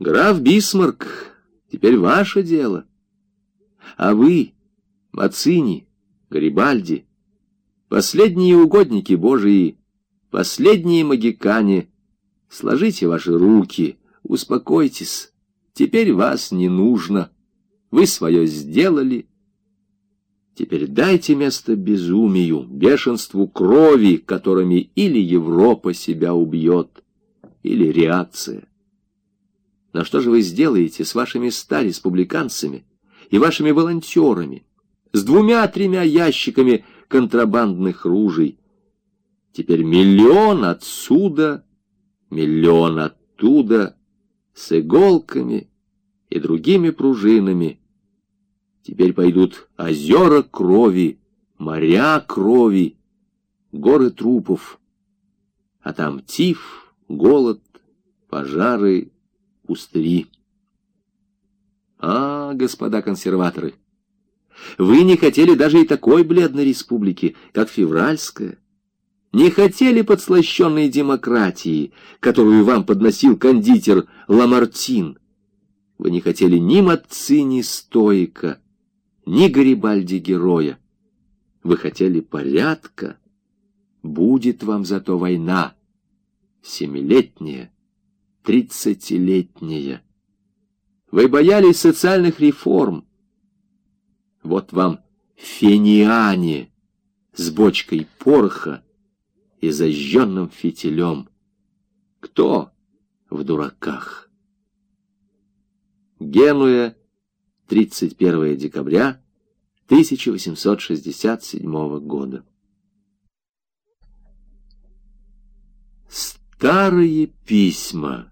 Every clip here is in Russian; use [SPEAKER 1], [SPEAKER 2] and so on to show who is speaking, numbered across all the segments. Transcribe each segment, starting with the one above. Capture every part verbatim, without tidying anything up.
[SPEAKER 1] Граф Бисмарк, теперь ваше дело. А вы, Мацини, Гарибальди, последние угодники Божии, последние магикане, сложите ваши руки, успокойтесь, теперь вас не нужно, вы свое сделали. Теперь дайте место безумию, бешенству крови, которыми или Европа себя убьет, или реакция. Но что же вы сделаете с вашими ста республиканцами и вашими волонтерами, с двумя-тремя ящиками контрабандных ружей? Теперь миллион отсюда, миллион оттуда, с иголками и другими пружинами. Теперь пойдут озера крови, моря крови, горы трупов. А там тиф, голод, пожары, пустыри. А, господа консерваторы, вы не хотели даже и такой бледной республики, как Февральская. Не хотели подслащенной демократии, которую вам подносил кондитер Ламартин. Вы не хотели ни Мацини стоика, ни Гарибальди героя. Вы хотели порядка. Будет вам зато война. Семилетняя, тридцатилетняя. Вы боялись социальных реформ. Вот вам фениане с бочкой пороха и зажженным фитилем. Кто в дураках? Генуя, тридцать первое декабря тысяча восемьсот шестьдесят седьмого года. Старые письма.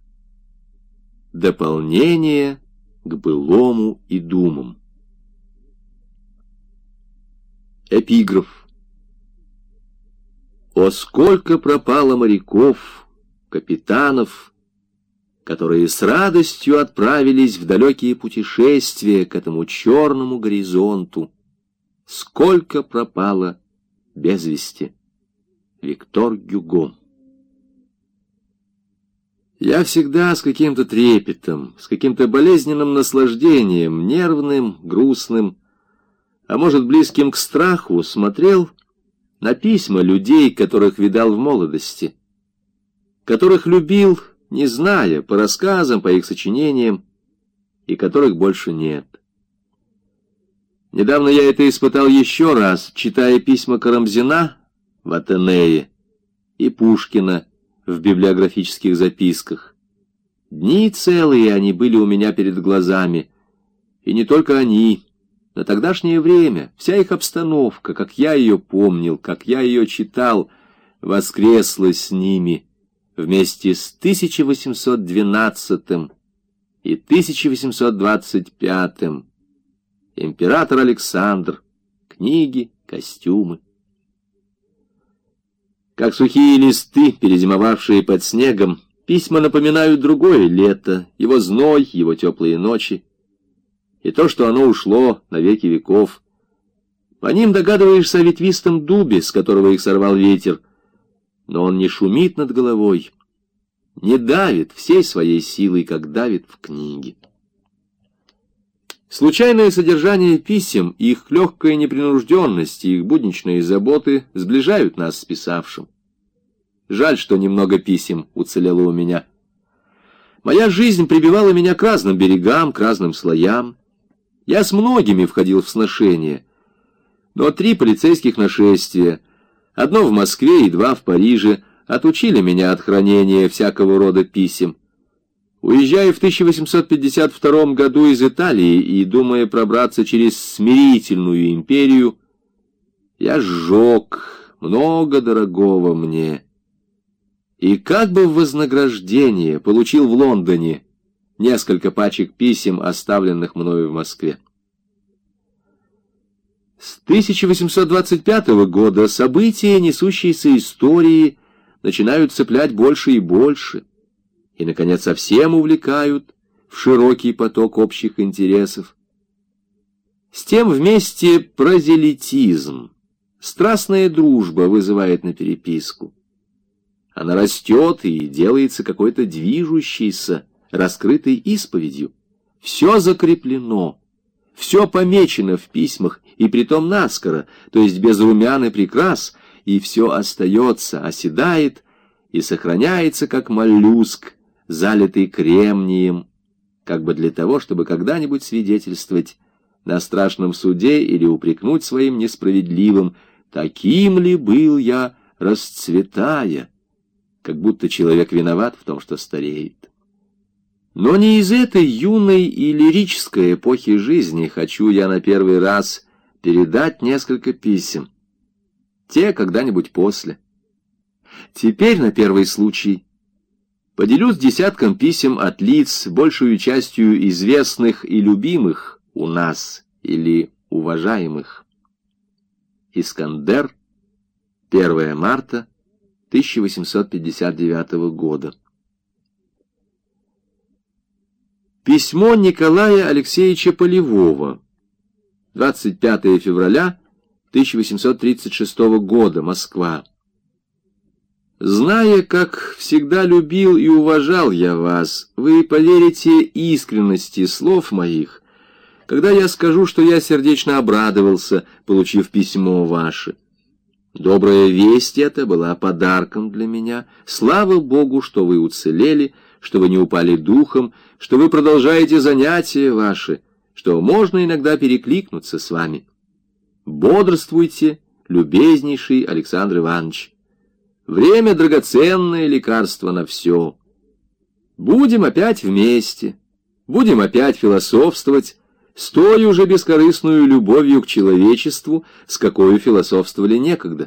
[SPEAKER 1] Дополнение к былому и думам. Эпиграф. О, сколько пропало моряков, капитанов, которые с радостью отправились в далекие путешествия к этому черному горизонту. Сколько пропало без вести. Виктор Гюго. Я всегда с каким-то трепетом, с каким-то болезненным наслаждением, нервным, грустным, а может, близким к страху, смотрел на письма людей, которых видал в молодости, которых любил, не зная, по рассказам, по их сочинениям, и которых больше нет. Недавно я это испытал еще раз, читая письма Карамзина в Атенее и Пушкина в библиографических записках. Дни целые они были у меня перед глазами, и не только они. На тогдашнее время вся их обстановка, как я ее помнил, как я ее читал, воскресла с ними вместе с тысяча восемьсот двенадцатым и тысяча восемьсот двадцать пятым. Император Александр, книги, костюмы. Как сухие листы, перезимовавшие под снегом, письма напоминают другое лето, его зной, его теплые ночи, и то, что оно ушло на веки веков. По ним догадываешься о ветвистом дубе, с которого их сорвал ветер, но он не шумит над головой, не давит всей своей силой, как давит в книге. Случайное содержание писем, их легкая непринужденность и их будничные заботы сближают нас с писавшим. Жаль, что немного писем уцелело у меня. Моя жизнь прибивала меня к разным берегам, к разным слоям. Я с многими входил в сношения, но три полицейских нашествия, одно в Москве и два в Париже, отучили меня от хранения всякого рода писем. Уезжая в тысяча восемьсот пятьдесят втором году из Италии и думая пробраться через смирительную империю, я сжег много дорогого мне. И как бы в вознаграждение получил в Лондоне несколько пачек писем, оставленных мною в Москве. С тысяча восемьсот двадцать пятого года события, несущиеся истории, начинают цеплять больше и больше, и, наконец, совсем увлекают в широкий поток общих интересов. С тем вместе прозелитизм, страстная дружба вызывает на переписку. Она растет и делается какой-то движущейся, раскрытой исповедью. Все закреплено, все помечено в письмах, и притом наскоро, то есть без румян и прикрас, и все остается, оседает и сохраняется, как моллюск, залитый кремнием, как бы для того, чтобы когда-нибудь свидетельствовать на страшном суде или упрекнуть своим несправедливым: таким ли был я, расцветая, как будто человек виноват в том, что стареет. Но не из этой юной и лирической эпохи жизни хочу я на первый раз передать несколько писем. Те когда-нибудь после. Теперь на первый случай поделюсь десятком писем от лиц, большую частью известных и любимых у нас или уважаемых. Искандер, первое марта тысяча восемьсот пятьдесят девятого года. Письмо Николая Алексеевича Полевого. двадцать пятое февраля тысяча восемьсот тридцать шестого года. Москва. Зная, как всегда любил и уважал я вас, вы поверите искренности слов моих, когда я скажу, что я сердечно обрадовался, получив письмо ваше. Добрая весть эта была подарком для меня. Слава Богу, что вы уцелели, что вы не упали духом, что вы продолжаете занятия ваши, что можно иногда перекликнуться с вами. Бодрствуйте, любезнейший Александр Иванович. Время — драгоценное лекарство на все. Будем опять вместе, будем опять философствовать, с той уже бескорыстную любовью к человечеству, с какой философствовали некогда.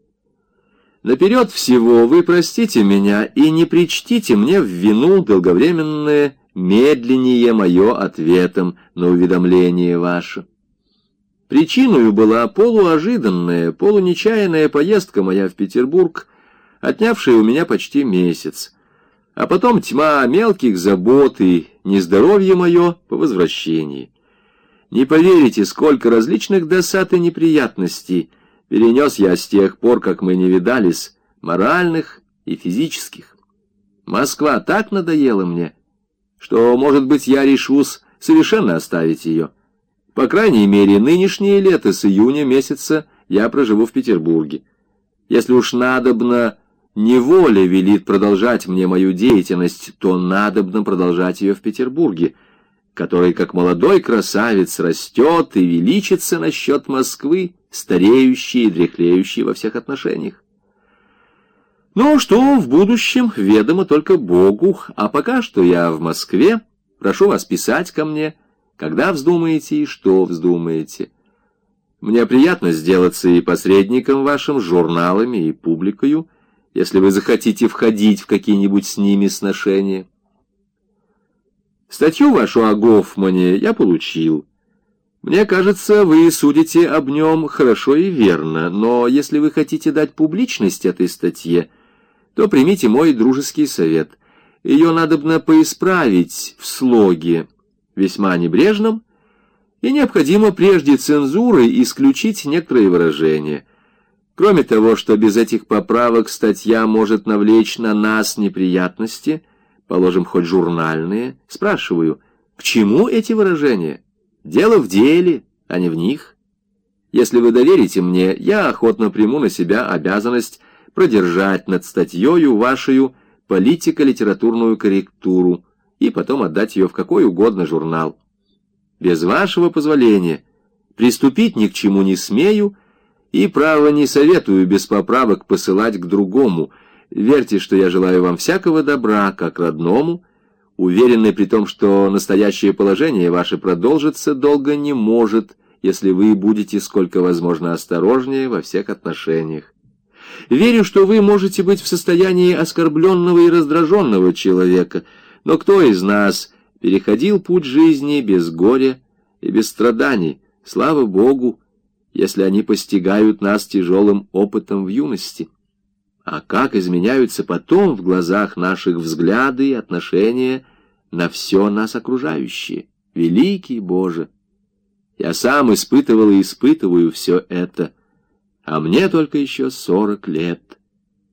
[SPEAKER 1] Наперед всего вы простите меня и не причтите мне в вину долговременное медленнее мое ответом на уведомление ваше. Причиною была полуожиданная, полунечаянная поездка моя в Петербург, отнявшая у меня почти месяц, а потом тьма мелких забот и нездоровье мое по возвращении. Не поверите, сколько различных досад и неприятностей перенес я с тех пор, как мы не видались, моральных и физических. Москва так надоела мне, что, может быть, я решусь совершенно оставить ее. По крайней мере, нынешнее лето с июня месяца я проживу в Петербурге. Если уж надобно, неволя велит продолжать мне мою деятельность, то надобно продолжать ее в Петербурге, который, как молодой красавец, растет и величится насчет Москвы, стареющий и дряхлеющий во всех отношениях. Ну, что в будущем, ведомо только Богу, а пока что я в Москве, прошу вас писать ко мне, когда вздумаете и что вздумаете. Мне приятно сделаться и посредником вашим, журналами и публикою, если вы захотите входить в какие-нибудь с ними сношения. Статью вашу о Гофмане я получил. Мне кажется, вы судите об нем хорошо и верно, но если вы хотите дать публичность этой статье, то примите мой дружеский совет. Ее надобно поисправить в слоге весьма небрежном, и необходимо прежде цензуры исключить некоторые выражения. Кроме того, что без этих поправок статья может навлечь на нас неприятности, положим, хоть журнальные, спрашиваю, к чему эти выражения? Дело в деле, а не в них. Если вы доверите мне, я охотно приму на себя обязанность продержать над статьёю вашею политико-литературную корректуру и потом отдать ее в какой угодно журнал. Без вашего позволения приступить ни к чему не смею и, право, не советую без поправок посылать к другому. Верьте, что я желаю вам всякого добра, как родному, уверенный при том, что настоящее положение ваше продолжиться долго не может, если вы будете сколько возможно осторожнее во всех отношениях. Верю, что вы можете быть в состоянии оскорбленного и раздраженного человека, но кто из нас переходил путь жизни без горя и без страданий? Слава Богу, если они постигают нас тяжелым опытом в юности. А как изменяются потом в глазах наших взгляды и отношения на все нас окружающее? Великий Боже! Я сам испытывал и испытываю все это, а мне только еще сорок лет.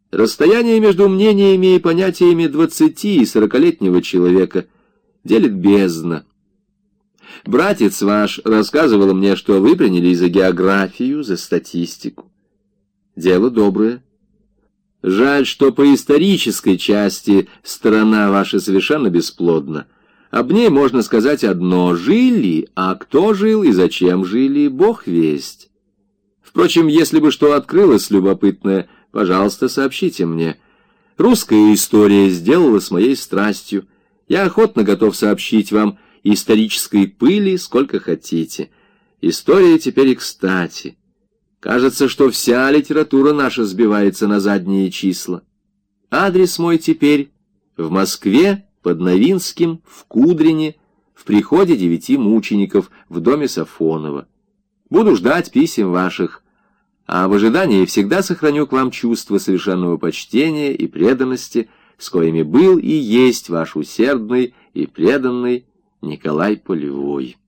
[SPEAKER 1] Расстояние между мнениями и понятиями двадцати и сорокалетнего человека делит бездна. Братец ваш рассказывал мне, что вы принялись за географию, за статистику. Дело доброе. Жаль, что по исторической части страна ваша совершенно бесплодна. Об ней можно сказать одно: жили, а кто жил и зачем жили, Бог весть. Впрочем, если бы что открылось любопытное, пожалуйста, сообщите мне. Русская история сделалась моей страстью. Я охотно готов сообщить вам исторической пыли сколько хотите. История теперь и кстати. Кажется, что вся литература наша сбивается на задние числа. Адрес мой теперь в Москве, под Новинским, в Кудрине, в приходе девяти мучеников, в доме Сафонова. Буду ждать писем ваших, а в ожидании всегда сохраню к вам чувство совершенного почтения и преданности, с коими был и есть ваш усердный и преданный Николай Полевой.